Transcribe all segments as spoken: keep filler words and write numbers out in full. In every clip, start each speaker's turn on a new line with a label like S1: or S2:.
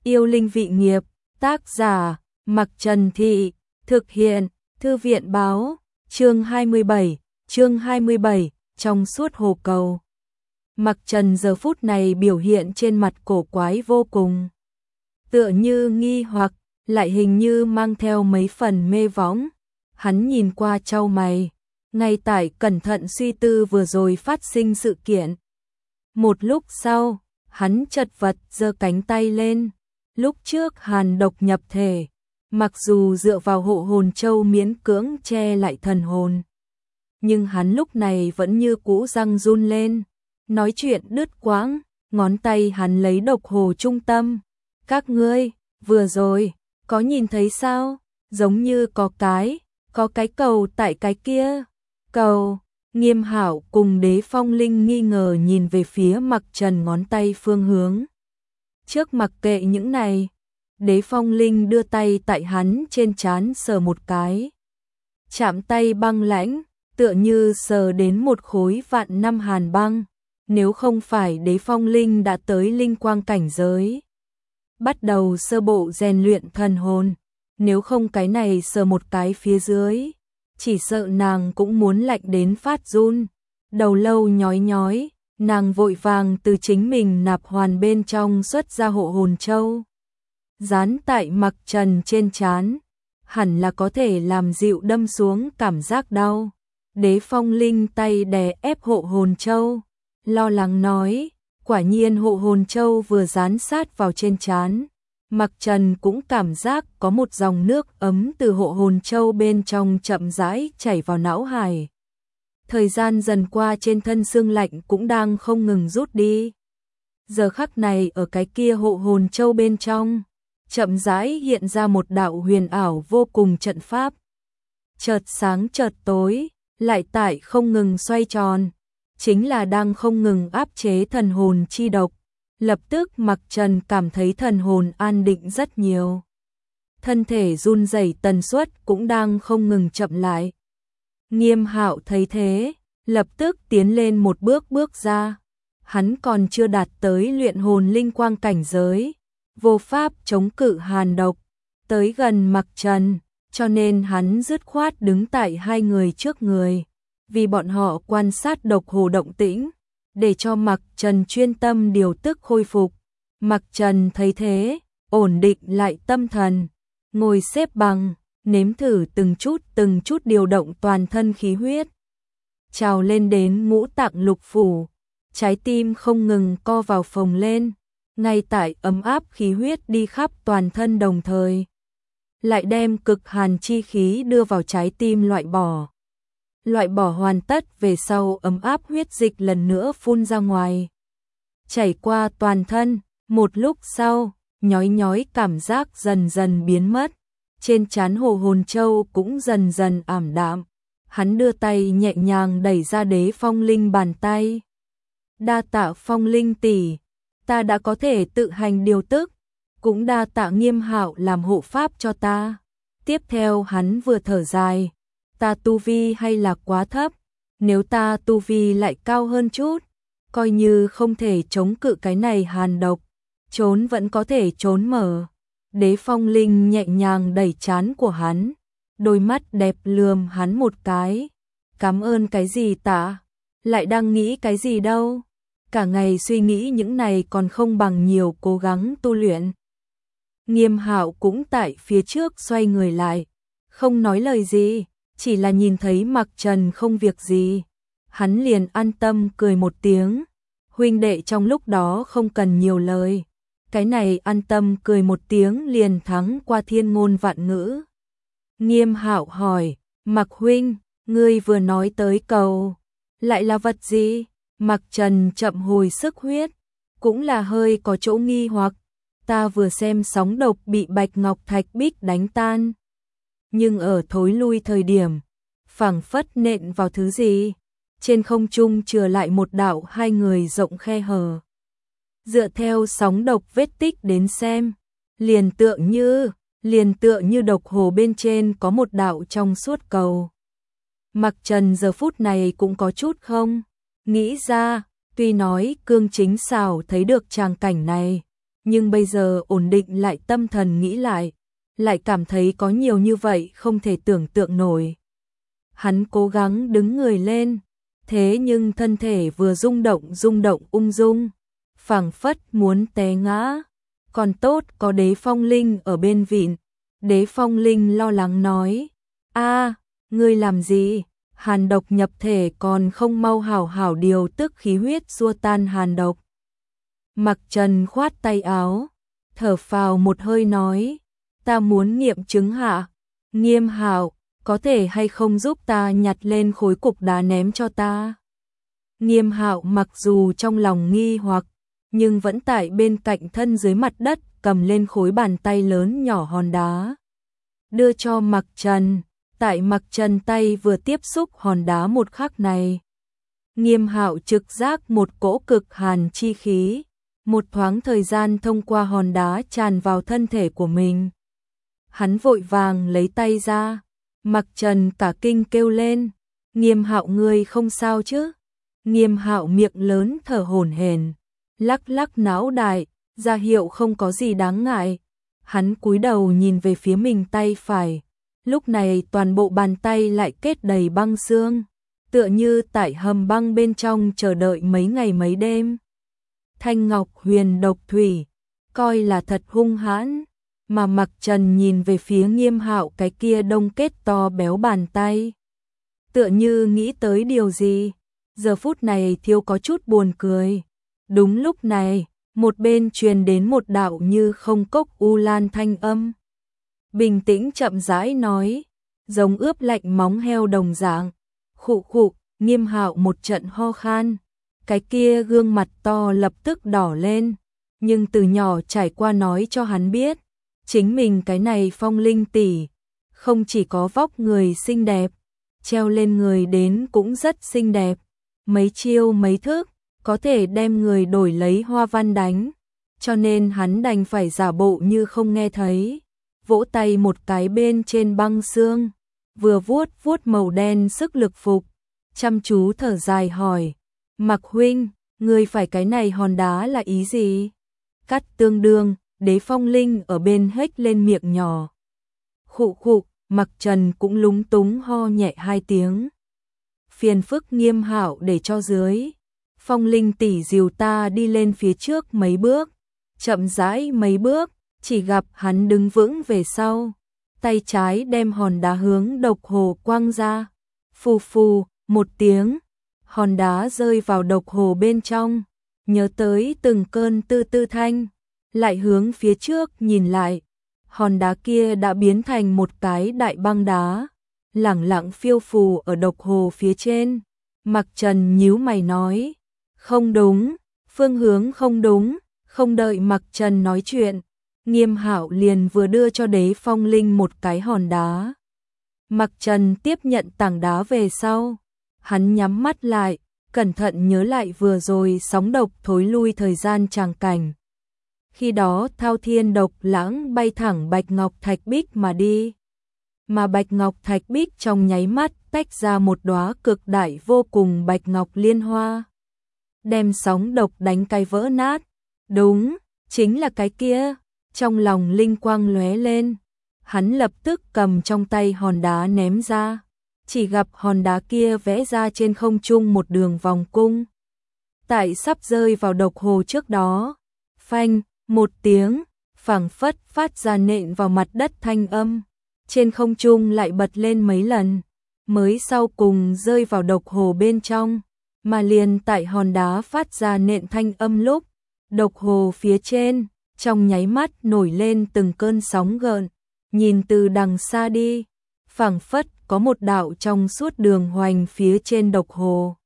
S1: Yêu linh vị nghiệp, tác giả, Mặc Trần Thị, thực hiện, Thư viện báo, chương hai mươi bảy, chương hai mươi bảy, trong suốt hồ cầu. Mặc Trần giờ phút này biểu hiện trên mặt cổ quái vô cùng. Tựa như nghi hoặc, lại hình như mang theo mấy phần mê võng. Hắn nhìn qua chau mày, ngay tại cẩn thận suy tư vừa rồi phát sinh sự kiện. Một lúc sau, hắn chật vật giơ cánh tay lên. Lúc trước hàn độc nhập thể, mặc dù dựa vào hộ hồn châu miễn cưỡng che lại thần hồn, nhưng hắn lúc này vẫn như cũ răng run lên, nói chuyện đứt quãng, ngón tay hắn lấy độc hồ trung tâm. Các ngươi, vừa rồi, có nhìn thấy sao? Giống như có cái, có cái cầu tại cái kia. Cầu, Nghiêm Hạo cùng Đế Phong Linh nghi ngờ nhìn về phía Mặc Trần ngón tay phương hướng. Trước mặc kệ những này, Đế Phong Linh đưa tay tại hắn trên trán sờ một cái. Chạm tay băng lãnh, tựa như sờ đến một khối vạn năm hàn băng. Nếu không phải Đế Phong Linh đã tới linh quang cảnh giới, bắt đầu sơ bộ rèn luyện thần hồn, nếu không cái này sờ một cái phía dưới, chỉ sợ nàng cũng muốn lạnh đến phát run. Đầu lâu nhói nhói, nàng vội vàng từ chính mình nạp hoàn bên trong xuất ra hộ hồn châu, dán tại Mặc Trần trên trán, hẳn là có thể làm dịu đâm xuống cảm giác đau. Đế Phong Linh tay đè ép hộ hồn châu, lo lắng nói, quả nhiên hộ hồn châu vừa dán sát vào trên trán, Mặc Trần cũng cảm giác có một dòng nước ấm từ hộ hồn châu bên trong chậm rãi chảy vào não hải. Thời gian dần qua trên thân xương lạnh cũng đang không ngừng rút đi. Giờ khắc này ở cái kia hộ hồn châu bên trong, chậm rãi hiện ra một đạo huyền ảo vô cùng trận pháp. Chợt sáng chợt tối, lại tại không ngừng xoay tròn, chính là đang không ngừng áp chế thần hồn chi độc. Lập tức Mặc Trần cảm thấy thần hồn an định rất nhiều. Thân thể run rẩy tần suất cũng đang không ngừng chậm lại. Nghiêm Hạo thấy thế, lập tức tiến lên một bước bước ra. Hắn còn chưa đạt tới luyện hồn linh quang cảnh giới, vô pháp chống cự hàn độc, tới gần Mặc Trần, cho nên hắn dứt khoát đứng tại hai người trước người, vì bọn họ quan sát độc hồ động tĩnh, để cho Mặc Trần chuyên tâm điều tức khôi phục. Mặc Trần thấy thế, ổn định lại tâm thần, ngồi xếp bằng, nếm thử từng chút từng chút điều động toàn thân khí huyết, trào lên đến ngũ tạng lục phủ, trái tim không ngừng co vào phồng lên, ngay tại ấm áp khí huyết đi khắp toàn thân đồng thời, lại đem cực hàn chi khí đưa vào trái tim loại bỏ. Loại bỏ hoàn tất về sau, ấm áp huyết dịch lần nữa phun ra ngoài, chảy qua toàn thân. Một lúc sau, nhói nhói cảm giác dần dần biến mất, trên trán hồ hồn châu cũng dần dần ảm đạm. Hắn đưa tay nhẹ nhàng đẩy ra Đế Phong Linh bàn tay. Đa tạ Phong Linh tỷ, ta đã có thể tự hành điều tức, cũng đa tạ Nghiêm Hạo làm hộ pháp cho ta. Tiếp theo hắn vừa thở dài, ta tu vi hay là quá thấp, nếu ta tu vi lại cao hơn chút, coi như không thể chống cự cái này hàn độc, trốn vẫn có thể trốn mở. Đế Phong Linh nhẹ nhàng đẩy trán của hắn, đôi mắt đẹp lườm hắn một cái. Cảm ơn cái gì tạ, lại đang nghĩ cái gì đâu, cả ngày suy nghĩ những này còn không bằng nhiều cố gắng tu luyện. Nghiêm Hạo cũng tại phía trước xoay người lại, không nói lời gì, chỉ là nhìn thấy Mặc Trần không việc gì, hắn liền an tâm cười một tiếng. Huynh đệ trong lúc đó không cần nhiều lời, cái này an tâm cười một tiếng liền thắng qua thiên ngôn vạn ngữ. Nghiêm Hạo hỏi, Mặc huynh, ngươi vừa nói tới cầu, lại là vật gì? Mặc Trần chậm hồi sức huyết, cũng là hơi có chỗ nghi hoặc, ta vừa xem sóng độc bị bạch ngọc thạch bích đánh tan, nhưng ở thối lui thời điểm, phảng phất nện vào thứ gì, trên không trung chừa lại một đạo hai người rộng khe hở. Dựa theo sóng độc vết tích đến xem, liền tựa như, liền tựa như độc hồ bên trên có một đạo trong suốt cầu. Mặc Trần giờ phút này cũng có chút không nghĩ ra, tuy nói Cương Chính Sảo thấy được tràng cảnh này, nhưng bây giờ ổn định lại tâm thần nghĩ lại, lại cảm thấy có nhiều như vậy không thể tưởng tượng nổi. Hắn cố gắng đứng người lên, thế nhưng thân thể vừa rung động rung động ung dung, phảng phất muốn té ngã. Còn tốt có Đế Phong Linh ở bên vịn. Đế Phong Linh lo lắng nói, a, ngươi làm gì? Hàn độc nhập thể còn không mau hảo hảo điều tức khí huyết xua tan hàn độc. Mặc Trần khoát tay áo, thở phào một hơi nói, ta muốn nghiệm chứng hạ. Nghiêm Hạo, có thể hay không giúp ta nhặt lên khối cục đá ném cho ta? Nghiêm Hạo mặc dù trong lòng nghi hoặc, nhưng vẫn tại bên cạnh thân dưới mặt đất cầm lên khối bàn tay lớn nhỏ hòn đá, đưa cho Mặc Trần. Tại Mặc Trần tay vừa tiếp xúc hòn đá một khắc này, Nghiêm Hạo trực giác một cỗ cực hàn chi khí, một thoáng thời gian thông qua hòn đá tràn vào thân thể của mình. Hắn vội vàng lấy tay ra, Mặc Trần cả kinh kêu lên, Nghiêm Hạo ngươi không sao chứ? Nghiêm Hạo miệng lớn thở hổn hển, lắc lắc não đại, ra hiệu không có gì đáng ngại. Hắn cúi đầu nhìn về phía mình tay phải, lúc này toàn bộ bàn tay lại kết đầy băng xương, tựa như tại hầm băng bên trong chờ đợi mấy ngày mấy đêm. Thanh ngọc huyền độc thủy, coi là thật hung hãn, mà Mặc Trần nhìn về phía Nghiêm Hạo cái kia đông kết to béo bàn tay, tựa như nghĩ tới điều gì, giờ phút này thiếu có chút buồn cười. Đúng lúc này, một bên truyền đến một đạo như không cốc u lan thanh âm. Bình tĩnh chậm rãi nói, giống ướp lạnh móng heo đồng dạng. Khụ khụ, Nghiêm Hạo một trận ho khan, cái kia gương mặt to lập tức đỏ lên, nhưng từ nhỏ trải qua nói cho hắn biết, chính mình cái này Phong Linh tỷ, không chỉ có vóc người xinh đẹp, treo lên người đến cũng rất xinh đẹp, mấy chiêu mấy thức, có thể đem người đổi lấy hoa văn đánh, cho nên hắn đành phải giả bộ như không nghe thấy, vỗ tay một cái bên trên băng xương, vừa vuốt vuốt màu đen sức lực phục, chăm chú thở dài hỏi, Mặc huynh, ngươi phải cái này hòn đá là ý gì? Cắt tương đương, Đế Phong Linh ở bên hếch lên miệng nhỏ. Khụ khụ, Mặc Trần cũng lúng túng ho nhẹ hai tiếng. Phiền phức Nghiêm Hạo để cho dưới. Phong Linh tỷ dìu ta đi lên phía trước mấy bước, chậm rãi mấy bước, chỉ gặp hắn đứng vững về sau, tay trái đem hòn đá hướng độc hồ quăng ra. Phù phù, một tiếng, hòn đá rơi vào độc hồ bên trong, nhớ tới từng cơn tư tư thanh, lại hướng phía trước nhìn lại, hòn đá kia đã biến thành một cái đại băng đá, lẳng lặng phiêu phù ở độc hồ phía trên. Mặc Trần nhíu mày nói, không đúng, phương hướng không đúng. Không đợi Mặc Trần nói chuyện, Nghiêm Hạo liền vừa đưa cho Đế Phong Linh một cái hòn đá. Mặc Trần tiếp nhận tảng đá về sau, hắn nhắm mắt lại, cẩn thận nhớ lại vừa rồi sóng độc thối lui thời gian tràng cảnh. Khi đó thao thiên độc lãng bay thẳng Bạch Ngọc Thạch Bích mà đi, mà Bạch Ngọc Thạch Bích trong nháy mắt tách ra một đóa cực đại vô cùng Bạch Ngọc liên hoa, đem sóng độc đánh cái vỡ nát. Đúng, chính là cái kia. Trong lòng linh quang lóe lên, hắn lập tức cầm trong tay hòn đá ném ra, chỉ gặp hòn đá kia vẽ ra trên không trung một đường vòng cung. Tại sắp rơi vào độc hồ trước đó, phanh, một tiếng, phảng phất phát ra nện vào mặt đất thanh âm, trên không trung lại bật lên mấy lần, mới sau cùng rơi vào độc hồ bên trong, mà liền tại hòn đá phát ra nện thanh âm lúc, độc hồ phía trên, trong nháy mắt nổi lên từng cơn sóng gợn, nhìn từ đằng xa đi, phảng phất có một đạo trong suốt đường hoành phía trên độc hồ.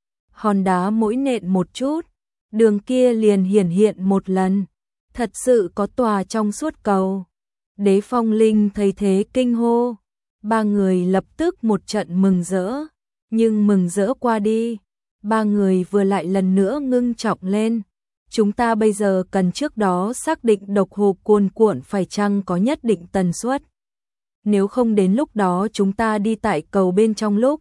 S1: Hòn đá mỗi nện một chút, đường kia liền hiển hiện một lần, thật sự có tòa trong suốt cầu. Đế Phong Linh thấy thế kinh hô, ba người lập tức một trận mừng rỡ, nhưng mừng rỡ qua đi, ba người vừa lại lần nữa ngưng trọng lên. Chúng ta bây giờ cần trước đó xác định độc hồ cuồn cuộn phải chăng có nhất định tần suất. Nếu không đến lúc đó chúng ta đi tại cầu bên trong lúc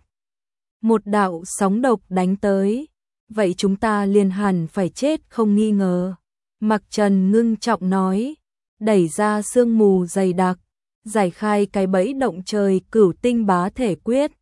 S1: một đạo sóng độc đánh tới, vậy chúng ta liền hẳn phải chết không nghi ngờ. Mặc Trần ngưng trọng nói, đẩy ra sương mù dày đặc, giải khai cái bẫy động trời cửu tinh bá thể quyết,